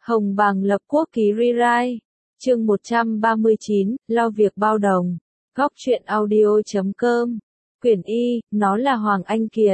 Hồng Bàng lập quốc ký rewrite. Chương 139, lo việc bao đồng. Góc truyện audio.com. Quyển Y, nó là Hoàng Anh Kiệt.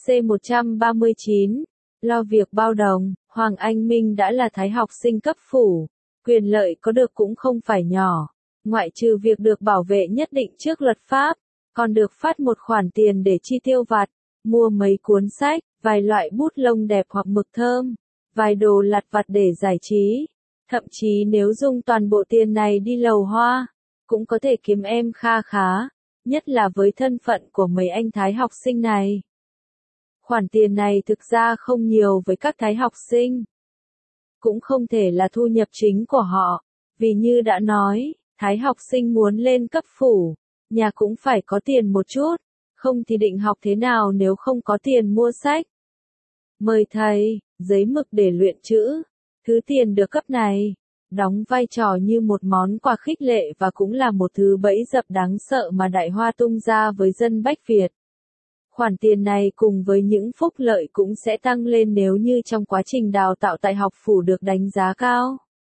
C139. Lo việc bao đồng, Hoàng Anh Minh đã là thái học sinh cấp phủ. Quyền lợi có được cũng không phải nhỏ. Ngoại trừ việc được bảo vệ nhất định trước luật pháp, còn được phát một khoản tiền để chi tiêu vặt, mua mấy cuốn sách, vài loại bút lông đẹp hoặc mực thơm, vài đồ lặt vặt để giải trí. Thậm chí nếu dùng toàn bộ tiền này đi lầu hoa, cũng có thể kiếm em kha khá, nhất là với thân phận của mấy anh thái học sinh này. Khoản tiền này thực ra không nhiều với các thái học sinh. Cũng không thể là thu nhập chính của họ, vì như đã nói, thái học sinh muốn lên cấp phủ, nhà cũng phải có tiền một chút, không thì định học thế nào nếu không có tiền mua sách. Mời thầy, giấy mực để luyện chữ, thứ tiền được cấp này, đóng vai trò như một món quà khích lệ và cũng là một thứ bẫy dập đáng sợ mà Đại Hoa tung ra với dân Bách Việt. Khoản tiền này cùng với những phúc lợi cũng sẽ tăng lên nếu như trong quá trình đào tạo tại học phủ được đánh giá cao.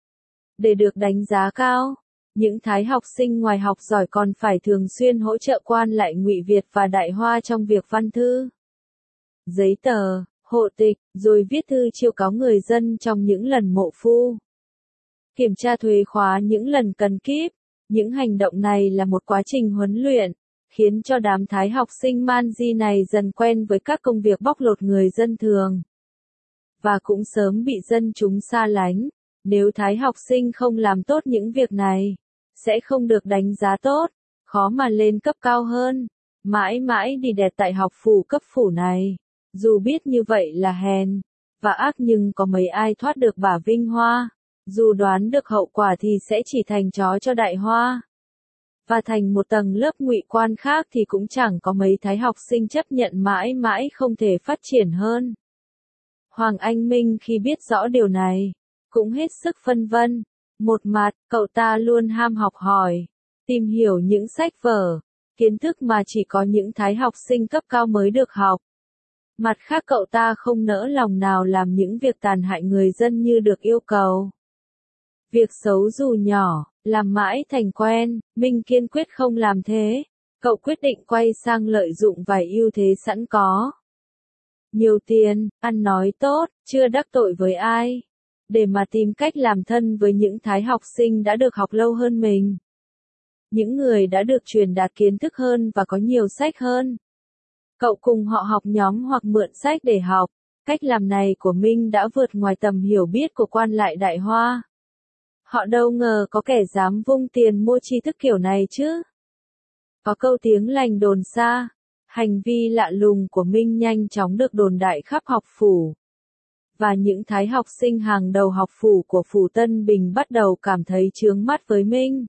Để được đánh giá cao, những thái học sinh ngoài học giỏi còn phải thường xuyên hỗ trợ quan lại Ngụy Việt và Đại Hoa trong việc văn thư, giấy tờ, hộ tịch, rồi viết thư chiêu cáo người dân trong những lần mộ phu, kiểm tra thuế khóa những lần cần kíp. Những hành động này là một quá trình huấn luyện, khiến cho đám thái học sinh man di này dần quen với các công việc bóc lột người dân thường, và cũng sớm bị dân chúng xa lánh. Nếu thái học sinh không làm tốt những việc này, sẽ không được đánh giá tốt, khó mà lên cấp cao hơn, mãi mãi đi đẹp tại học phủ cấp phủ này. Dù biết như vậy là hèn và ác nhưng có mấy ai thoát được bả vinh hoa, dù đoán được hậu quả thì sẽ chỉ thành chó cho Đại Hoa, và thành một tầng lớp ngụy quan khác thì cũng chẳng có mấy thái học sinh chấp nhận mãi mãi không thể phát triển hơn. Hoàng Anh Minh khi biết rõ điều này, cũng hết sức phân vân. Một mặt, cậu ta luôn ham học hỏi, tìm hiểu những sách vở, kiến thức mà chỉ có những thái học sinh cấp cao mới được học. Mặt khác cậu ta không nỡ lòng nào làm những việc tàn hại người dân như được yêu cầu. Việc xấu dù nhỏ, làm mãi thành quen, Minh kiên quyết không làm thế. Cậu quyết định quay sang lợi dụng vài ưu thế sẵn có. Nhiều tiền, ăn nói tốt, chưa đắc tội với ai, để mà tìm cách làm thân với những thái học sinh đã được học lâu hơn mình. Những người đã được truyền đạt kiến thức hơn và có nhiều sách hơn. Cậu cùng họ học nhóm hoặc mượn sách để học. Cách làm này của Minh đã vượt ngoài tầm hiểu biết của quan lại Đại Hoa. Họ đâu ngờ có kẻ dám vung tiền mua tri thức kiểu này chứ. Có câu tiếng lành đồn xa, hành vi lạ lùng của Minh nhanh chóng được đồn đại khắp học phủ. Và những thái học sinh hàng đầu học phủ của phủ Tân Bình bắt đầu cảm thấy chướng mắt với Minh.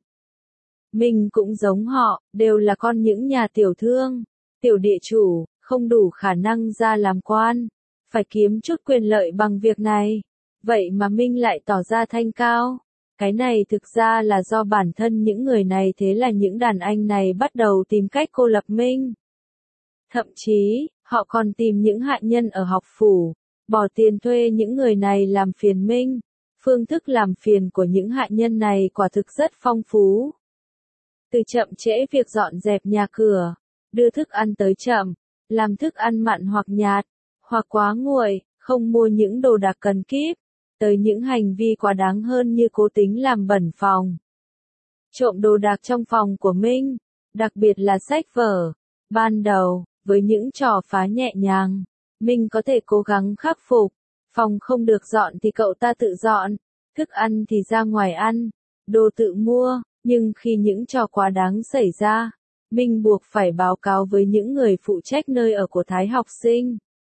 Minh cũng giống họ, đều là con những nhà tiểu thương, tiểu địa chủ, không đủ khả năng ra làm quan, phải kiếm chút quyền lợi bằng việc này. Vậy mà Minh lại tỏ ra thanh cao. Cái này thực ra là do bản thân những người này, thế là những đàn anh này bắt đầu tìm cách cô lập Minh. Thậm chí, họ còn tìm những hạ nhân ở học phủ, bỏ tiền thuê những người này làm phiền Minh. Phương thức làm phiền của những hạ nhân này quả thực rất phong phú. Từ chậm trễ việc dọn dẹp nhà cửa, đưa thức ăn tới chậm, làm thức ăn mặn hoặc nhạt, hoặc quá nguội, không mua những đồ đạc cần kíp, tới những hành vi quá đáng hơn như cố tình làm bẩn phòng, trộm đồ đạc trong phòng của Minh, đặc biệt là sách vở. Ban đầu, với những trò phá nhẹ nhàng, Minh có thể cố gắng khắc phục. Phòng không được dọn thì cậu ta tự dọn, thức ăn thì ra ngoài ăn, đồ tự mua. Nhưng khi những trò quá đáng xảy ra, Minh buộc phải báo cáo với những người phụ trách nơi ở của thái học sinh.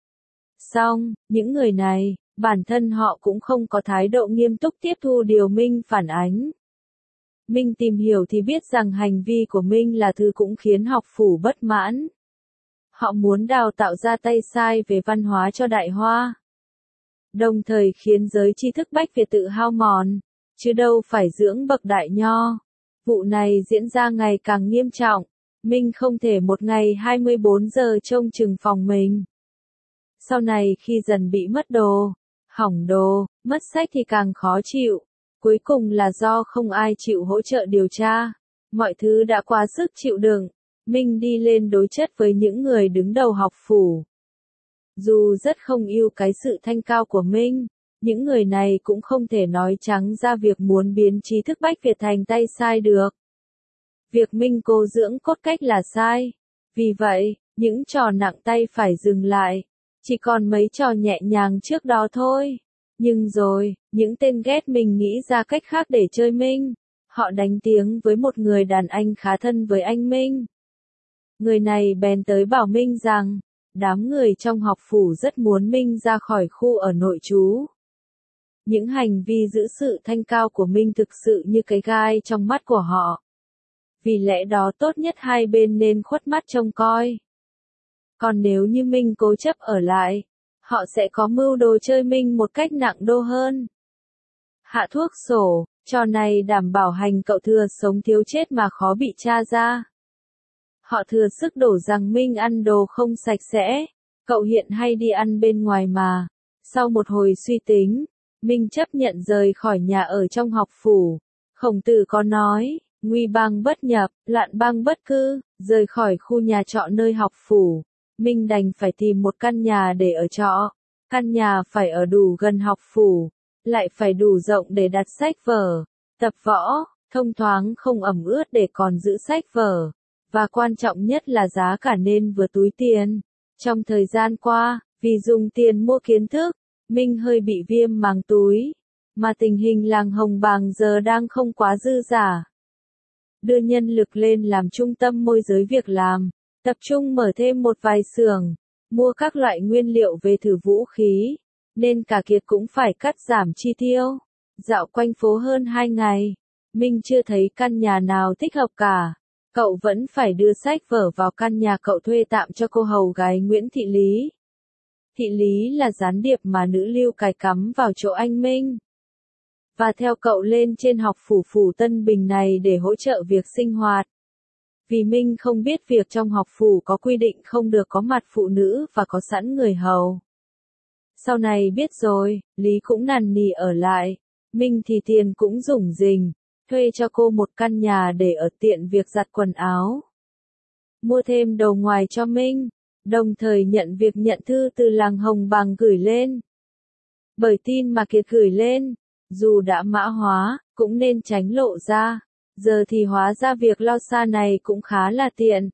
Song, những người này, bản thân họ cũng không có thái độ nghiêm túc tiếp thu điều Minh phản ánh. Minh tìm hiểu thì biết rằng hành vi của Minh là thứ cũng khiến học phủ bất mãn. Họ muốn đào tạo ra tay sai về văn hóa cho Đại Hoa, đồng thời khiến giới tri thức Bách Việt tự hao mòn, chứ đâu phải dưỡng bậc đại nho. Vụ này diễn ra ngày càng nghiêm trọng. Minh không thể một ngày 24 giờ trông chừng phòng mình. Sau này khi dần bị mất đồ, hỏng đồ, mất sách thì càng khó chịu. Cuối cùng là do không ai chịu hỗ trợ điều tra. Mọi thứ đã quá sức chịu đựng. Minh đi lên đối chất với những người đứng đầu học phủ. Dù rất không yêu cái sự thanh cao của Minh, những người này cũng không thể nói trắng ra việc muốn biến trí thức Bách Việt thành tay sai được. Việc Minh cố dưỡng cốt cách là sai. Vì vậy, những trò nặng tay phải dừng lại. Chỉ còn mấy trò nhẹ nhàng trước đó thôi. Nhưng rồi, những tên ghét mình nghĩ ra cách khác để chơi Minh. Họ đánh tiếng với một người đàn anh khá thân với anh Minh. Người này bèn tới bảo Minh rằng, đám người trong học phủ rất muốn Minh ra khỏi khu ở nội trú. Những hành vi giữ sự thanh cao của Minh thực sự như cái gai trong mắt của họ. Vì lẽ đó tốt nhất hai bên nên khuất mắt trông coi. Còn nếu như Minh cố chấp ở lại, họ sẽ có mưu đồ chơi Minh một cách nặng đô hơn. Hạ thuốc sổ, trò này đảm bảo hành cậu thừa sống thiếu chết mà khó bị tra ra. Họ thừa sức đổ rằng Minh ăn đồ không sạch sẽ, cậu hiện hay đi ăn bên ngoài mà. Sau một hồi suy tính, Minh chấp nhận rời khỏi nhà ở trong học phủ. Khổng Tử có nói, nguy bang bất nhập, loạn bang bất cư, rời khỏi khu nhà trọ nơi học phủ. Minh đành phải tìm một căn nhà để ở trọ. Căn nhà phải ở đủ gần học phủ, lại phải đủ rộng để đặt sách vở, tập võ, thông thoáng không ẩm ướt để còn giữ sách vở. Và quan trọng nhất là giá cả nên vừa túi tiền. Trong thời gian qua, vì dùng tiền mua kiến thức, Minh hơi bị viêm màng túi. Mà tình hình làng Hồng Bàng giờ đang không quá dư dả. Đưa nhân lực lên làm trung tâm môi giới việc làm, tập trung mở thêm một vài xưởng, mua các loại nguyên liệu về thử vũ khí, nên cả Kiệt cũng phải cắt giảm chi tiêu. Dạo quanh phố hơn 2 ngày, Minh chưa thấy căn nhà nào thích hợp cả. Cậu vẫn phải đưa sách vở vào căn nhà cậu thuê tạm cho cô hầu gái Nguyễn Thị Lý. Thị Lý là gián điệp mà nữ lưu cài cắm vào chỗ anh Minh. Và theo cậu lên trên học phủ Tân Bình này để hỗ trợ việc sinh hoạt. Vì Minh không biết việc trong học phủ có quy định không được có mặt phụ nữ và có sẵn người hầu. Sau này biết rồi, Lý cũng nằn nỉ ở lại. Minh thì tiền cũng rủng rỉnh, thuê cho cô một căn nhà để ở tiện việc giặt quần áo. Mua thêm đồ ngoài cho Minh, đồng thời nhận việc nhận thư từ làng Hồng Bàng gửi lên. Bởi tin mà Kiệt gửi lên, dù đã mã hóa, cũng nên tránh lộ ra. Giờ thì hóa ra việc lo xa này cũng khá là tiện.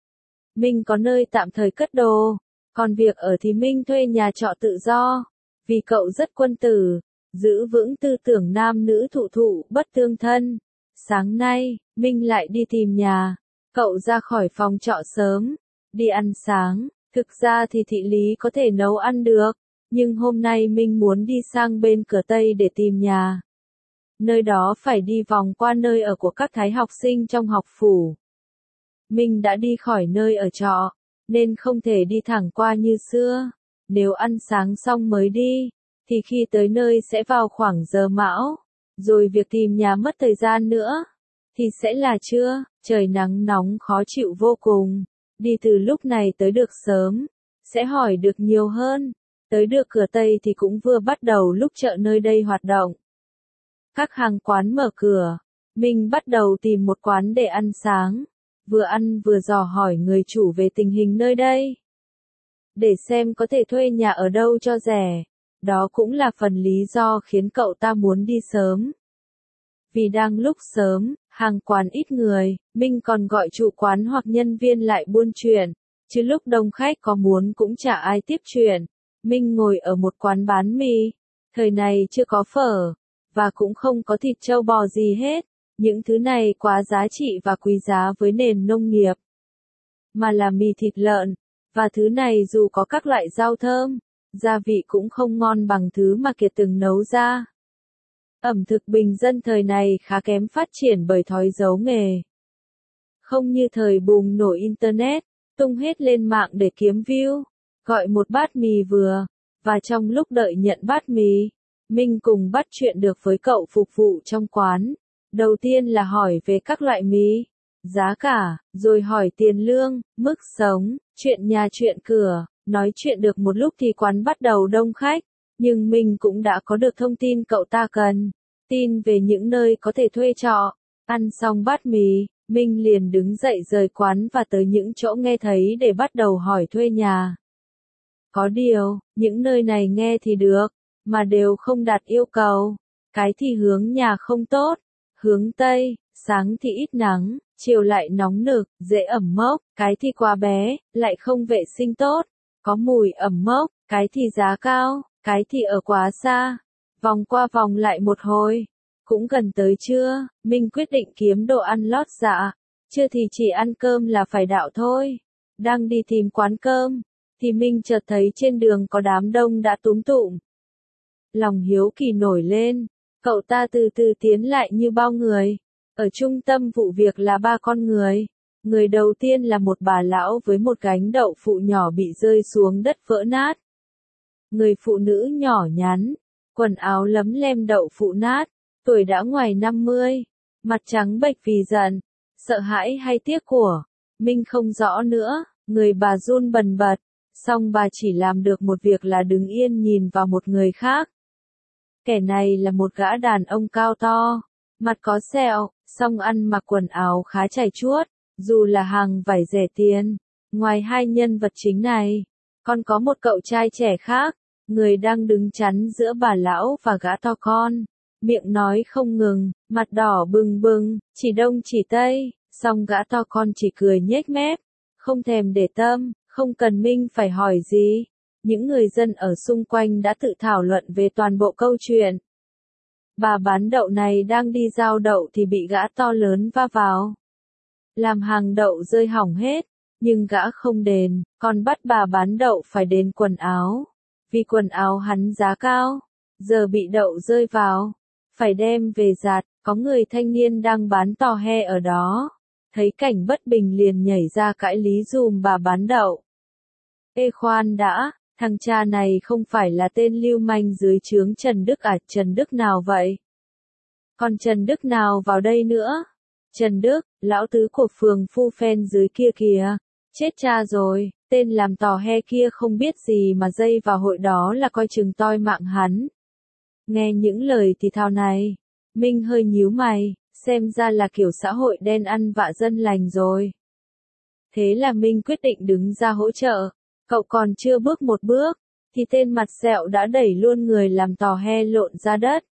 Minh có nơi tạm thời cất đồ, còn việc ở thì Minh thuê nhà trọ tự do. Vì cậu rất quân tử, giữ vững tư tưởng nam nữ thụ thụ bất tương thân. Sáng nay, Minh lại đi tìm nhà. Cậu ra khỏi phòng trọ sớm, đi ăn sáng. Thực ra thì Thị Lý có thể nấu ăn được, nhưng hôm nay Minh muốn đi sang bên cửa Tây để tìm nhà. Nơi đó phải đi vòng qua nơi ở của các thái học sinh trong học phủ. Minh đã đi khỏi nơi ở trọ, nên không thể đi thẳng qua như xưa. Nếu ăn sáng xong mới đi, thì khi tới nơi sẽ vào khoảng giờ mão. Rồi việc tìm nhà mất thời gian nữa, thì sẽ là trưa, trời nắng nóng khó chịu vô cùng. Đi từ lúc này tới được sớm, sẽ hỏi được nhiều hơn. Tới được cửa Tây thì cũng vừa bắt đầu lúc chợ nơi đây hoạt động. Các hàng quán mở cửa, Minh bắt đầu tìm một quán để ăn sáng. Vừa ăn vừa dò hỏi người chủ về tình hình nơi đây. Để xem có thể thuê nhà ở đâu cho rẻ. Đó cũng là phần lý do khiến cậu ta muốn đi sớm. Vì đang lúc sớm, hàng quán ít người, Minh còn gọi chủ quán hoặc nhân viên lại buôn chuyện. Chứ lúc đông khách có muốn cũng chả ai tiếp chuyện. Minh ngồi ở một quán bán mì. Thời này chưa có phở, và cũng không có thịt trâu bò gì hết. Những thứ này quá giá trị và quý giá với nền nông nghiệp. Mà là mì thịt lợn, và thứ này dù có các loại rau thơm, gia vị cũng không ngon bằng thứ mà Kiệt từng nấu ra. Ẩm thực bình dân thời này khá kém phát triển bởi thói giấu nghề. Không như thời bùng nổ Internet, tung hết lên mạng để kiếm view, gọi một bát mì vừa, và trong lúc đợi nhận bát mì, Minh cùng bắt chuyện được với cậu phục vụ trong quán. Đầu tiên là hỏi về các loại mì, giá cả, rồi hỏi tiền lương, mức sống, chuyện nhà chuyện cửa. Nói chuyện được một lúc thì quán bắt đầu đông khách. Nhưng Minh cũng đã có được thông tin cậu ta cần. Tin về những nơi có thể thuê trọ. Ăn xong bát mì, Minh liền đứng dậy rời quán và tới những chỗ nghe thấy để bắt đầu hỏi thuê nhà. Có điều, những nơi này nghe thì được, mà đều không đạt yêu cầu. Cái thì hướng nhà không tốt, hướng Tây, sáng thì ít nắng, chiều lại nóng nực, dễ ẩm mốc, cái thì quá bé, lại không vệ sinh tốt, có mùi ẩm mốc, cái thì giá cao, cái thì ở quá xa. Vòng qua vòng lại một hồi, cũng gần tới trưa, Minh quyết định kiếm đồ ăn lót dạ, chưa thì chỉ ăn cơm là phải đạo thôi. Đang đi tìm quán cơm, thì Minh chợt thấy trên đường có đám đông đã túm tụm. Lòng hiếu kỳ nổi lên, cậu ta từ từ tiến lại như bao người. Ở trung tâm vụ việc là ba con người. Người đầu tiên là một bà lão với một gánh đậu phụ nhỏ bị rơi xuống đất vỡ nát. Người phụ nữ nhỏ nhắn, quần áo lấm lem đậu phụ nát, tuổi đã ngoài 50, mặt trắng bệch vì giận, sợ hãi hay tiếc của. Minh không rõ nữa, người bà run bần bật, song bà chỉ làm được một việc là đứng yên nhìn vào một người khác. Kẻ này là một gã đàn ông cao to, mặt có sẹo, song ăn mặc quần áo khá chảy chuốt, dù là hàng vải rẻ tiền. Ngoài hai nhân vật chính này, còn có một cậu trai trẻ khác, người đang đứng chắn giữa bà lão và gã to con, miệng nói không ngừng, mặt đỏ bừng bừng, chỉ đông chỉ tây, song gã to con chỉ cười nhếch mép, không thèm để tâm, không cần Minh phải hỏi gì. Những người dân ở xung quanh đã tự thảo luận về toàn bộ câu chuyện. Bà bán đậu này đang đi giao đậu thì bị gã to lớn va vào. Làm hàng đậu rơi hỏng hết, nhưng gã không đền, còn bắt bà bán đậu phải đền quần áo. Vì quần áo hắn giá cao, giờ bị đậu rơi vào, phải đem về giặt. Có người thanh niên đang bán tò he ở đó, thấy cảnh bất bình liền nhảy ra cãi lý giùm bà bán đậu. Ê khoan đã, thằng cha này không phải là tên lưu manh dưới trướng Trần Đức à? Trần Đức nào vậy? Còn Trần Đức nào vào đây nữa? Trần Đức, lão tứ của phường Phu Phen dưới kia kìa. Chết cha rồi, tên làm tò he kia không biết gì mà dây vào hội đó là coi chừng toi mạng hắn. Nghe những lời thì thào này, Minh hơi nhíu mày, xem ra là kiểu xã hội đen ăn vạ dân lành rồi. Thế là Minh quyết định đứng ra hỗ trợ. Cậu còn chưa bước một bước, thì tên mặt sẹo đã đẩy luôn người làm tò he lộn ra đất.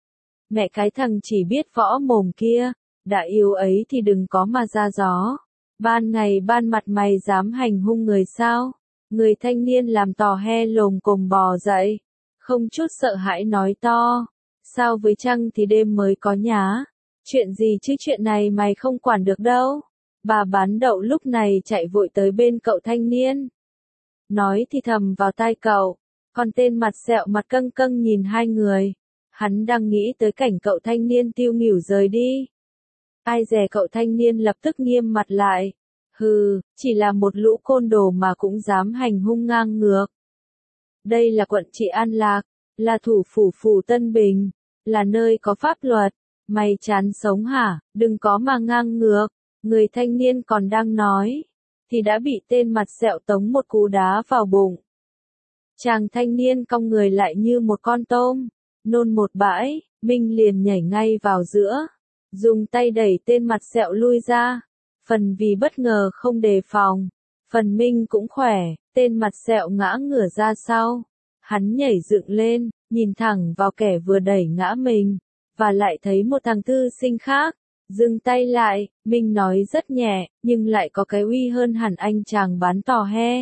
Mẹ cái thằng chỉ biết võ mồm kia, đã yếu ấy thì đừng có mà ra gió. Ban ngày ban mặt mày dám hành hung người sao? Người thanh niên làm tò he lồm cồm bò dậy, không chút sợ hãi nói to. Sao với trăng thì đêm mới có nhá? Chuyện gì chứ, chuyện này mày không quản được đâu. Bà bán đậu lúc này chạy vội tới bên cậu thanh niên. Nói thì thầm vào tai cậu, còn tên mặt sẹo mặt căng căng nhìn hai người. Hắn đang nghĩ tới cảnh cậu thanh niên tiêu nghỉu rời đi. Ai dè cậu thanh niên lập tức nghiêm mặt lại. Hừ, chỉ là một lũ côn đồ mà cũng dám hành hung ngang ngược. Đây là quận trị An Lạc, là thủ phủ Tân Bình, là nơi có pháp luật. Mày chán sống hả? Đừng có mà ngang ngược. Người thanh niên còn đang nói, thì đã bị tên mặt sẹo tống một cú đá vào bụng. Chàng thanh niên cong người lại như một con tôm, nôn một bãi. Minh liền nhảy ngay vào giữa, dùng tay đẩy tên mặt sẹo lui ra. Phần vì bất ngờ không đề phòng, phần Minh cũng khỏe, tên mặt sẹo ngã ngửa ra sau. Hắn nhảy dựng lên, nhìn thẳng vào kẻ vừa đẩy ngã mình, và lại thấy một thằng thư sinh khác. Dừng tay lại, Minh nói rất nhẹ, nhưng lại có cái uy hơn hẳn anh chàng bán tò he.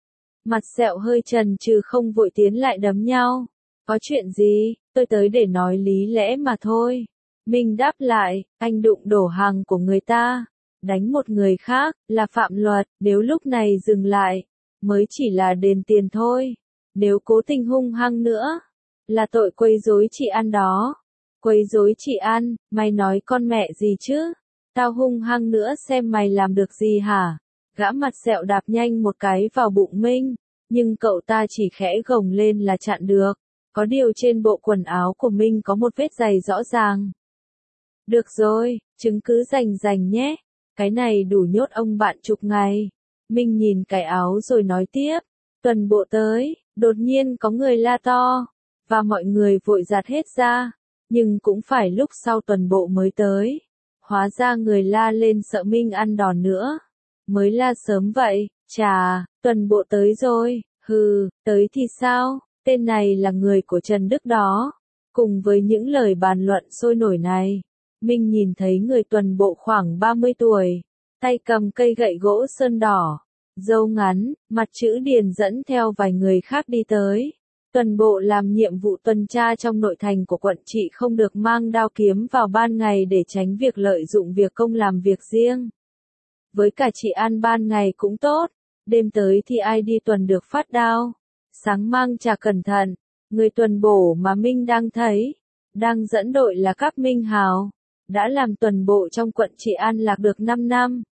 Mặt sẹo hơi chần chừ không vội tiến lại đấm nhau. Có chuyện gì, tôi tới để nói lý lẽ mà thôi. Minh đáp lại, anh đụng đổ hàng của người ta, đánh một người khác, là phạm luật, nếu lúc này dừng lại, mới chỉ là đền tiền thôi. Nếu cố tình hung hăng nữa, là tội quấy rối trị an đó. Quấy rối trị an, mày nói con mẹ gì chứ? Tao hung hăng nữa xem mày làm được gì hả? Gã mặt sẹo đạp nhanh một cái vào bụng Minh, nhưng cậu ta chỉ khẽ gồng lên là chặn được. Có điều trên bộ quần áo của Minh có một vết giày rõ ràng. Được rồi, chứng cứ rành nhé. Cái này đủ nhốt ông bạn chục ngày. Minh nhìn cái áo rồi nói tiếp. Tuần bộ tới, đột nhiên có người la to. và mọi người vội giặt hết ra, nhưng cũng phải lúc sau tuần bộ mới tới. Hóa ra người la lên sợ Minh ăn đòn nữa. Mới la sớm vậy, chà, tuần bộ tới rồi, hừ, tới thì sao, tên này là người của Trần Đức đó. Cùng với những lời bàn luận sôi nổi này, Minh nhìn thấy người tuần bộ khoảng 30 tuổi, tay cầm cây gậy gỗ sơn đỏ, râu ngắn, mặt chữ điền dẫn theo vài người khác đi tới. Tuần bộ làm nhiệm vụ tuần tra trong nội thành của quận trị không được mang đao kiếm vào ban ngày để tránh việc lợi dụng việc công làm việc riêng. Với cả chị ăn ban ngày cũng tốt, đêm tới thì ai đi tuần được phát đao. Sáng mang trà cẩn thận, người tuần bổ mà Minh đang thấy, đang dẫn đội là Cáp Minh Hào, đã làm tuần bộ trong quận trị An Lạc được 5 năm.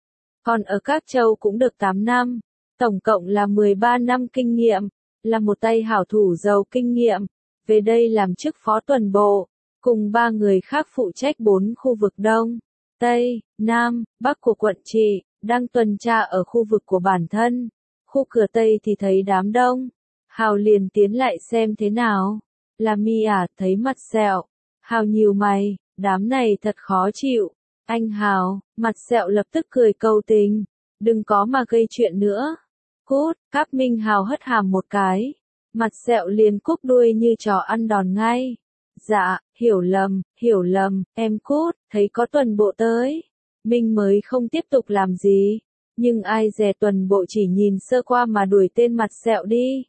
Còn ở các châu cũng được 8 năm, tổng cộng là 13 năm kinh nghiệm, là một tay hảo thủ giàu kinh nghiệm, về đây làm chức phó tuần bộ, cùng 3 người khác phụ trách 4 khu vực Đông, Tây, Nam, Bắc của quận trị, đang tuần tra ở khu vực của bản thân. Khu cửa Tây thì thấy đám đông, Hào liền tiến lại xem thế nào. Là mi à, thấy mặt sẹo. Hào nhíu mày, đám này thật khó chịu. Anh Hào, mặt sẹo lập tức cười cầu tình, đừng có mà gây chuyện nữa. Cút, Cáp Minh Hào hất hàm một cái. Mặt sẹo liền cúp đuôi như trò ăn đòn ngay. Dạ, hiểu lầm, em cút, thấy có tuần bộ tới. Minh mới không tiếp tục làm gì. Nhưng ai dè tuần bộ chỉ nhìn sơ qua mà đuổi tên mặt sẹo đi.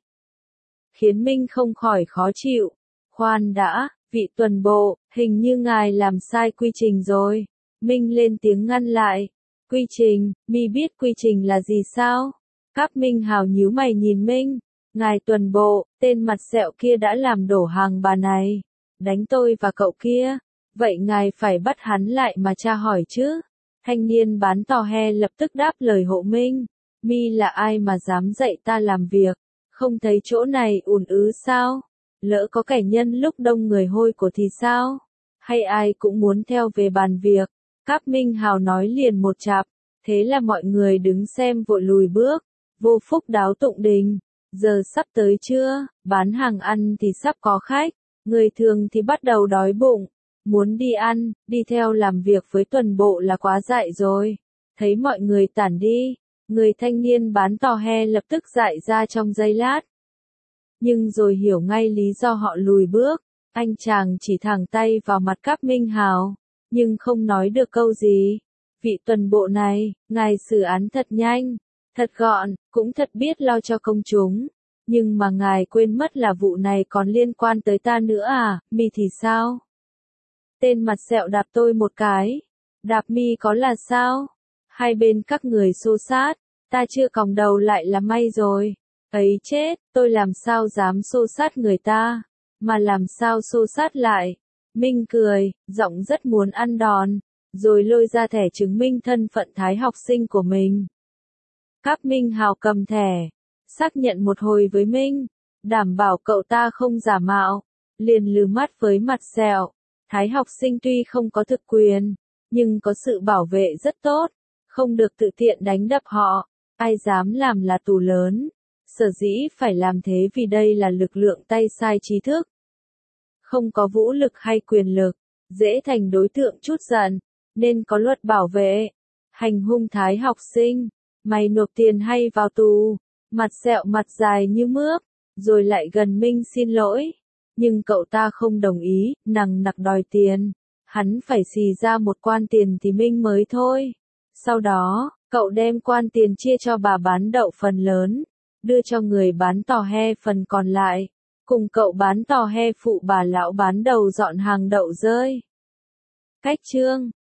Khiến Minh không khỏi khó chịu. Khoan đã, vị tuần bộ, hình như ngài làm sai quy trình rồi. Minh lên tiếng ngăn lại. Quy trình, mi biết quy trình là gì sao? Cáp Minh Hào nhíu mày nhìn Minh. Ngài tuần bộ, tên mặt sẹo kia đã làm đổ hàng bà này. Đánh tôi và cậu kia. Vậy ngài phải bắt hắn lại mà tra hỏi chứ. Thanh niên bán tò he lập tức đáp lời hộ Minh. Mi là ai mà dám dạy ta làm việc? Không thấy chỗ này ùn ứ sao? Lỡ có kẻ nhân lúc đông người hôi của thì sao? Hay ai cũng muốn theo về bàn việc? Cáp Minh Hào nói liền một chặp. Thế là mọi người đứng xem vội lùi bước. Vô phúc đáo tụng đình. Giờ sắp tới chưa? Bán hàng ăn thì sắp có khách. Người thường thì bắt đầu đói bụng. Muốn đi ăn, đi theo làm việc với tuần bộ là quá dại rồi. Thấy mọi người tản đi, người thanh niên bán tò he lập tức dại ra trong giây lát. Nhưng rồi hiểu ngay lý do họ lùi bước, anh chàng chỉ thẳng tay vào mặt Cáp Minh Hào, nhưng không nói được câu gì. Vị tuần bộ này, ngài xử án thật nhanh, thật gọn, cũng thật biết lo cho công chúng. Nhưng mà ngài quên mất là vụ này còn liên quan tới ta nữa à, mi thì sao? Tên mặt sẹo đạp tôi một cái. Đạp mi có là sao? Hai bên các người xô xát. Ta chưa còng đầu lại là may rồi. Ấy chết, tôi làm sao dám xô sát người ta. Mà làm sao xô sát lại. Minh cười, giọng rất muốn ăn đòn. Rồi lôi ra thẻ chứng minh thân phận thái học sinh của mình. Cáp Minh Hào cầm thẻ. Xác nhận một hồi với Minh. Đảm bảo cậu ta không giả mạo. Liền lừ mắt với mặt sẹo. Thái học sinh tuy không có thực quyền, nhưng có sự bảo vệ rất tốt, không được tự tiện đánh đập họ, ai dám làm là tù lớn. Sở dĩ phải làm thế vì đây là lực lượng tay sai trí thức. Không có vũ lực hay quyền lực, dễ thành đối tượng trút giận, nên có luật bảo vệ. Hành hung thái học sinh, mày nộp tiền hay vào tù. Mặt sẹo mặt dài như mướp, rồi lại gần Minh xin lỗi. Nhưng cậu ta không đồng ý, nằng nặc đòi tiền. Hắn phải xì ra một quan tiền thì Minh mới thôi. Sau đó, cậu đem quan tiền chia cho bà bán đậu phần lớn, đưa cho người bán tò he phần còn lại. Cùng cậu bán tò he phụ bà lão bán đầu dọn hàng đậu rơi. Cách chương